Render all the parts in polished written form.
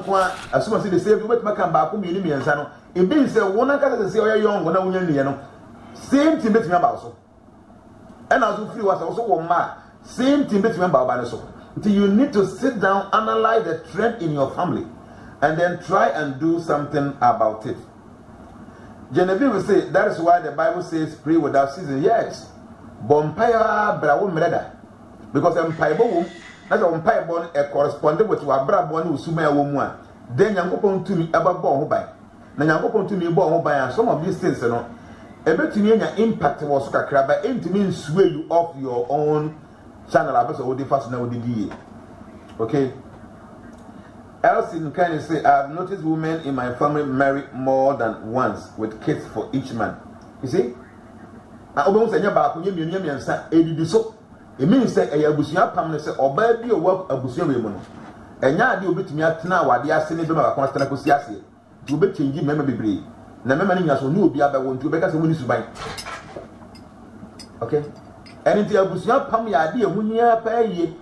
nkoa asuma say the same we bet kan ba ko mi ni miensa no e be say wona ka say oya young na wonya nie no same thing betimi aba so and as you free was also wo ma same thing betimi aba ba so until you need to sit down, analyze the trend in your family and then try and do something about it. Genevieve will say that is why the Bible says pray without ceasing. Yes, bompire brawo mreda because empire bo that's a empire born a correspondent with wa bra born usuma ya wo mu a then yankopon tumi eba bo ho ban na yankopon tumi bo ho ban some of these things no ebetumi anya impact wo so kakra ba entumi sway you off your own channel abeso wo dey fast na wo dey. Okay, Elsie can say I've noticed women in my family marry more than once with kids for each man. You see, obon say nya ba ko nya mienu miensa edidi so it means say abusuya pam ne say oba bi o wa abusuya we mu no enya ade obetumi atena awade ase ne be ma ba konstana ko si ase du be change mema bebre na mema ne nya so ne obi abawo ntu be ka say woni suban. Okay, and the abusuya pam ya ade ehunya pa ye.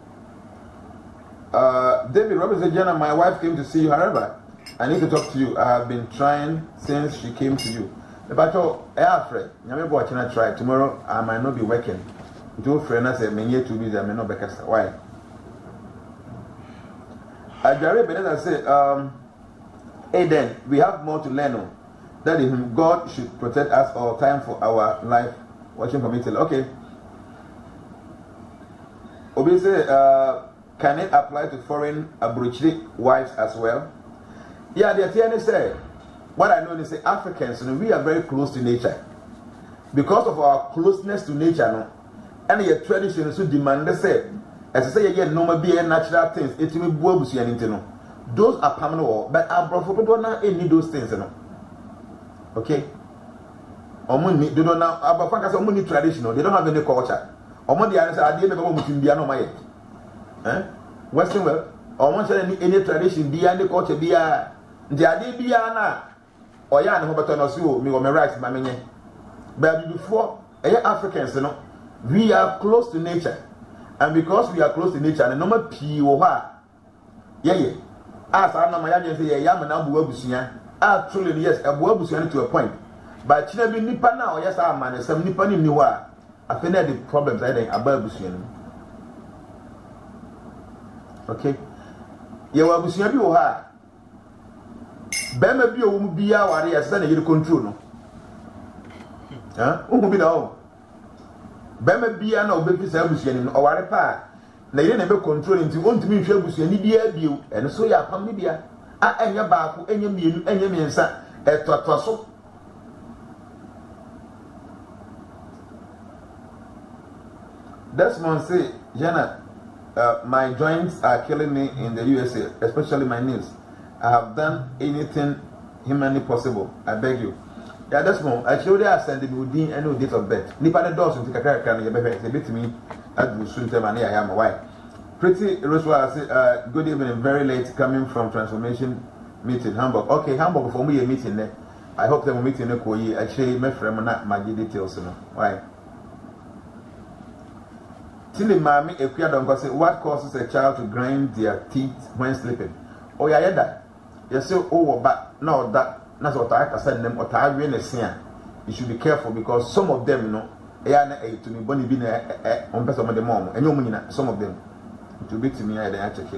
David Robinson Jenna, my wife came to see you. However, I need to talk to you. I have been trying since she came to you. But Alfred, you watching I try. Tomorrow I might not be working. Two friends I said, "Many to be I may not be cast." Why? Jerry Benetta said, "Hey, then we have more to learn. That is, God should protect us all time for our life." Watching from Italy. Okay. Obi say, can it apply to foreign aboriginal wives as well? Yeah, the attorney said, what I know is say Africans, we are very close to nature. Because of our closeness to nature, no, and your tradition is to demand the same. As I say again, no more be natural things, it will be bogus and no. Those are permanent, but our brother don't know any those things, no. Okay? They don't know about Frank's only traditional, they don't have any culture. The answer I didn't know what no my Western world, or once any tradition, be any culture, be a Jadi Biana or Yan Hoberton or so, me or my rights, my many. But before, Africans, you know, we are close to nature, and because we are close to nature, and no more P.O.A. Yeah. As I know my agency, a yam and Abuabusia, truly, yes, Abuabusia to a point. But Chinabi Nipa now, yes, I'm man, some Nipa Niwa. I think that the problems I think Abuabusia. Okay, you will be her. Bema be a woman be our area, son, you control. Huh? Who will be now? Bema be an old baby service or a pa. They never control into want to be sure with any dear view, and so ya come media. I am your back, and your mean, and your mean, sir, at Twasso. Desmond say, Janet. My joints are killing me in the USA, especially my knees. I have done anything humanly possible. I beg you. Yeah, that's more. I showed you I send you within any date of birth. Nipa the doors to take a character and you better say to me, I will soon tell me I am a wife. Pretty Roswell say, good evening, very late coming from Transformation meeting, Hamburg. Okay, Hamburg for me a meeting there. I hope they will meet in a coy. Actually, my friend, not my details. Why? Tilly Mammy, a queer don't say what causes a child to grind their teeth when sleeping. Oh, yeah, that. You say, oh, but no, that's what I can send them or I really see. You should be careful because some of them, you know, they are to me, Bonnie being on person of the mom, and you mean some of them. It will be to me, I check it.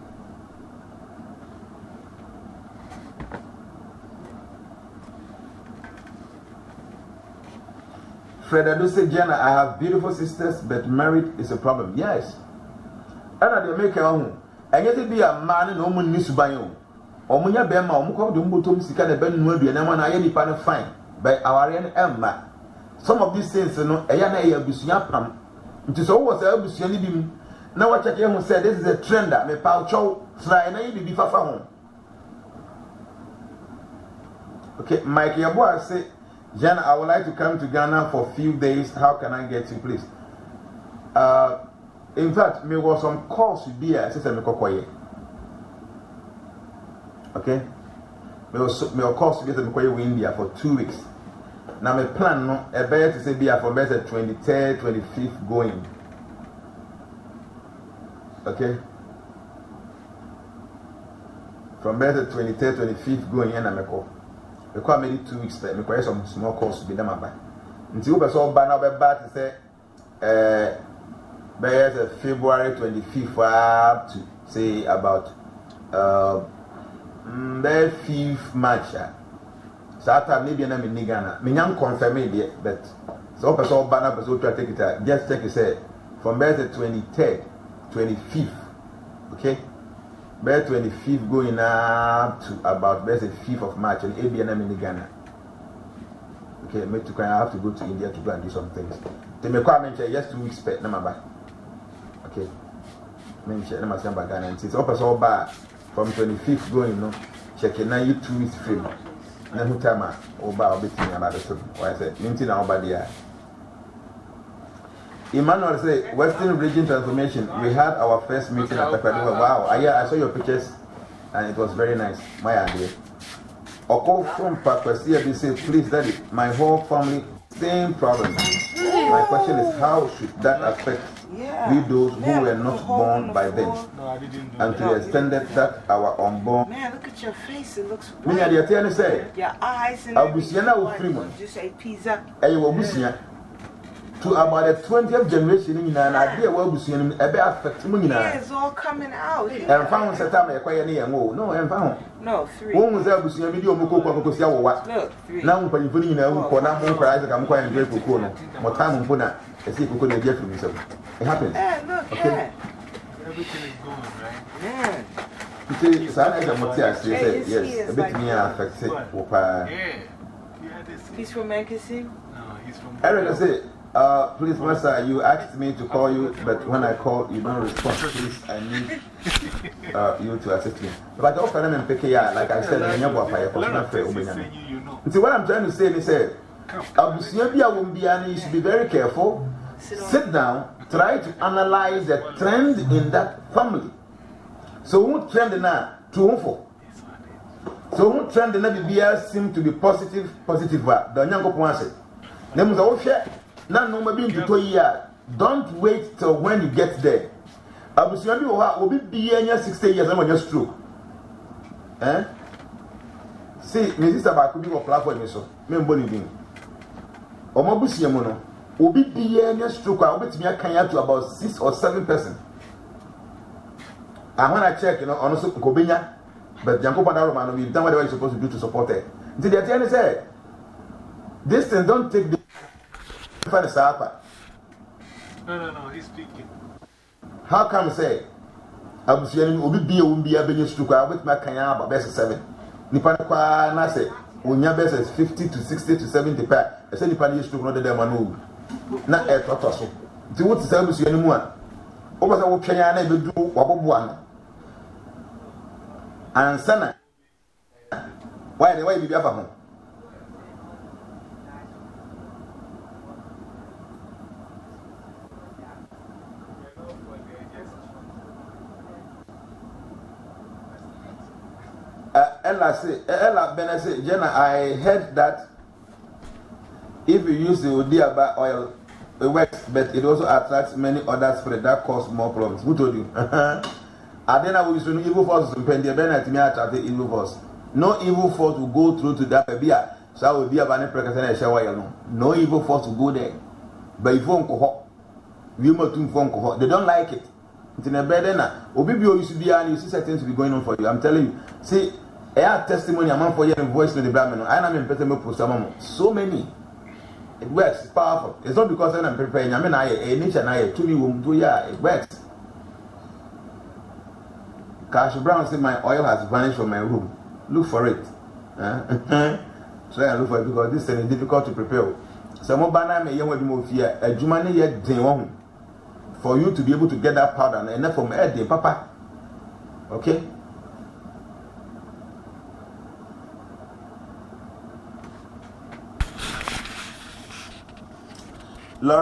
Fred, I do say, Jenna, I have beautiful sisters, but married is a problem. Yes. And they make a home. And yet, be a man and woman needs to buy you. Or when you're Bema, or Muko, the Mutum, Sika, the Ben Nubi, and I'm any part of fine by our Emma. Some of these things, you know, a yana a busiapam. It is always a busianim. Now, what I can say, this is a trend that may power chow, try and I be far from home. Okay, Mike Yaboa say, Jan, I would like to come to Ghana for a few days. How can I get you, please? In fact, me was some calls to be a sister Mekokoye. Okay? Me was calls to get Mekokoye in India for 2 weeks. Now, my plan, no, a better to say be for better 23rd, 25th going. Okay? from there to 23rd, 25th going in and I call maybe 2 weeks there. I some small course to be done by. Until we saw by now to say February 25th up to say about the 5th March. So after maybe I'm in Ghana. Me young confirm it, but so person banner person try take it out. Just check it say from there to 23rd, 25th. Okay? By 25th going up to about the 5th of March and ABNM in Ghana. Okay, I have to go to India to go and do some things. They may come and just 2 weeks pet number. Okay. Mention them as Ghana and it's up all bad from 25th going no checking now you 2 weeks free. Then who time about between about the film. Why I said Minty now by the Emmanuel say Western Region Transformation. We had our first meeting at Takwadua. Wow, I saw your pictures and it was very nice. My idea. Oko from Pakwasia, they say, please, Daddy, my whole family, same problem. My question is, how should that affect we those who were not born by them? And to the extent that our unborn. Man, look at your face, it looks white. Your eyes and everything. Just say pizza. To about the 20th generation in an idea what was in a bit affect me. It's all coming out. And found Satam a quiet near no, and found. No, 3. One was there was a video because you what? Look, 3. Now, when you put in a for now, cries, I'm quite grateful. More time on Puna, as if we couldn't get from yourself. It happens. Yeah, look, okay. Everything is going, right? Yeah. You see, Sana Motia says, yes, a bit me affects it. He's from Mancassi? No, he's from. Eric, I say, please, Master, you asked me to call you, but when I call, you don't respond. Please, I need you to assist me. But also, I'm picking like I said, I'm not see what I'm trying to say is, you should be very careful. Sit down, try to analyze the trend in that family. So, who trend now? So, who trend in the BBS seem to be positive? The young one said, Names are share. Now, no, maybe into 2 years. Don't wait till when you get there. Abusiabi will be 60 years and when you're stroke. See, my sister Bakubi will apply for me so. Me and Bonnie Ding. Or Mabusiamono will be stroke. I'll bet me I can to about 6 or 7 persons. And when I check, honestly, Kobenya, but Janko Panaroman, we've done whatever you're supposed to do to support her. Did the attorney say, this thing don't take the. No, he's speaking. How come say, Abusian will be a Benny Struka with my Kayaba, best 7. Nipanqua Nase, Unya best is 50 to 60 to 70 per. I said Nipan used to know the Demanu. Not a total. Do what to service you anymore. Over the Kayana will do one. And Sana, why the way you ever home? Ella Benesse, Jenna, I heard that if you use the Odiaba oil, it works, but it also attracts many other spirits that cause more problems. Who told you? I then I will use evil forces in Pendia Bennett, me attract the evil force. No evil force will go through to that beer, so I will be a banner president and shower. No evil force will go there. But if one cohort, they don't like it. It's in a bed, Obibio used to be, and you see certain to be going on for you. I'm telling you. See, I have testimony among for your voice to the Brahmin. I am in Petamo Pusamamo. So many. It works, it's powerful. It's not because I'm preparing. I mean, I nature and I 2 womb 2 years. It works. Cash Brown said my oil has vanished from my room. Look for it. So I look for it because this thing is difficult to prepare. Some more banana may young with more fear. A Jumani yet day for you to be able to get that powder and enough from Eddie, Papa. Okay?